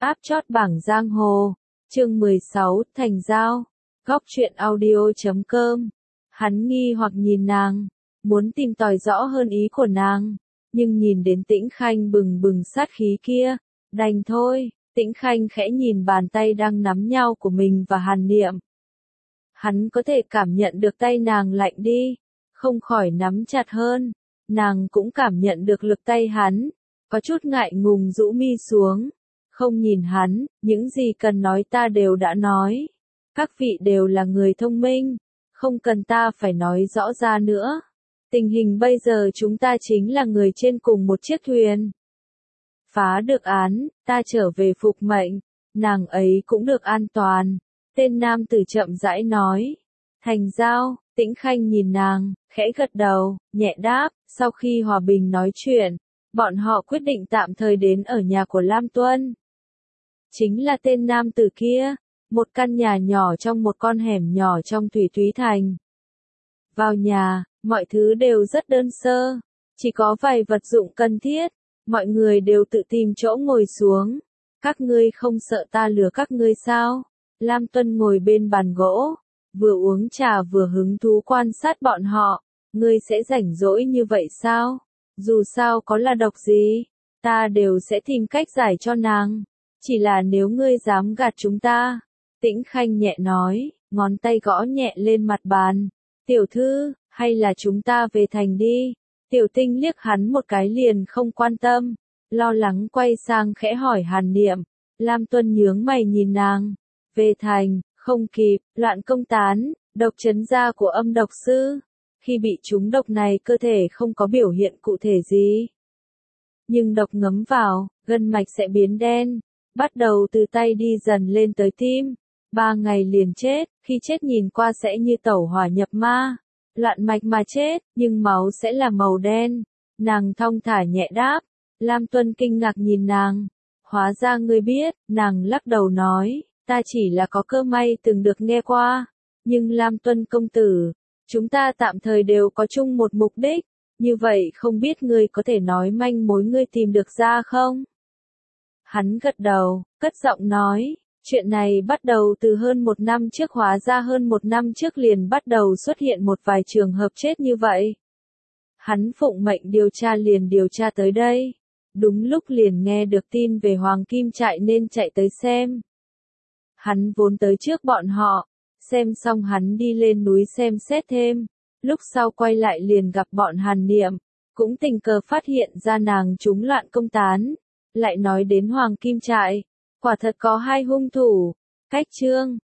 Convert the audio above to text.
Áp chót bảng giang hồ. Chương 16, thành giao. Góc truyện audio.com. Hắn nghi hoặc nhìn nàng, muốn tìm tòi rõ hơn ý của nàng, nhưng nhìn đến Tĩnh Khanh bừng bừng sát khí kia, đành thôi. Tĩnh Khanh khẽ nhìn bàn tay đang nắm nhau của mình và Hàn Niệm. Hắn có thể cảm nhận được tay nàng lạnh đi, không khỏi nắm chặt hơn. Nàng cũng cảm nhận được lực tay hắn, có chút ngại ngùng rũ mi xuống, không nhìn hắn, những gì cần nói ta đều đã nói. Các vị đều là người thông minh, không cần ta phải nói rõ ra nữa. Tình hình bây giờ chúng ta chính là người trên cùng một chiếc thuyền. Phá được án, ta trở về phục mệnh, nàng ấy cũng được an toàn. Tên nam tử chậm rãi nói. Thành giao. Tĩnh Khanh nhìn nàng, khẽ gật đầu, nhẹ đáp. Sau khi hòa bình nói chuyện, bọn họ quyết định tạm thời đến ở nhà của Lam Tuân. Chính là tên nam tử kia, một căn nhà nhỏ trong một con hẻm nhỏ trong Thủy Thúy Thành. Vào nhà, mọi thứ đều rất đơn sơ, chỉ có vài vật dụng cần thiết, mọi người đều tự tìm chỗ ngồi xuống. Các ngươi không sợ ta lừa các ngươi sao? Lam Tuân ngồi bên bàn gỗ, vừa uống trà vừa hứng thú quan sát bọn họ. Ngươi sẽ rảnh rỗi như vậy sao? Dù sao có là độc gì, ta đều sẽ tìm cách giải cho nàng. Chỉ là nếu ngươi dám gạt chúng ta. Tĩnh Khanh nhẹ nói, ngón tay gõ nhẹ lên mặt bàn. Tiểu thư, hay là chúng ta về thành đi? Tiểu Tinh liếc hắn một cái liền không quan tâm, lo lắng quay sang khẽ hỏi Hàn Niệm. Lam Tuân nhướng mày nhìn nàng. Về thành, không kịp, loạn công tán, độc chấn gia của âm độc sư. Khi bị trúng độc này cơ thể không có biểu hiện cụ thể gì. Nhưng độc ngấm vào, gân mạch sẽ biến đen, bắt đầu từ tay đi dần lên tới tim. 3 ngày liền chết, khi chết nhìn qua sẽ như tẩu hỏa nhập ma. Loạn mạch mà chết, nhưng máu sẽ là màu đen. Nàng thong thả nhẹ đáp. Lam Tuân kinh ngạc nhìn nàng. Hóa ra ngươi biết, nàng lắc đầu nói, ta chỉ là có cơ may từng được nghe qua. Nhưng Lam Tuân công tử, chúng ta tạm thời đều có chung một mục đích, như vậy không biết ngươi có thể nói manh mối ngươi tìm được ra không? Hắn gật đầu, cất giọng nói, chuyện này bắt đầu từ hơn 1 năm trước, hóa ra hơn 1 năm trước liền bắt đầu xuất hiện một vài trường hợp chết như vậy. Hắn phụng mệnh điều tra liền điều tra tới đây, đúng lúc liền nghe được tin về Hoàng Kim Trại nên chạy tới xem. Hắn vốn tới trước bọn họ, xem xong hắn đi lên núi xem xét thêm, lúc sau quay lại liền gặp bọn Hàn Niệm, cũng tình cờ phát hiện ra nàng trúng loạn công tán, lại nói đến Hoàng Kim Trại, quả thật có 2 hung thủ. Cách chương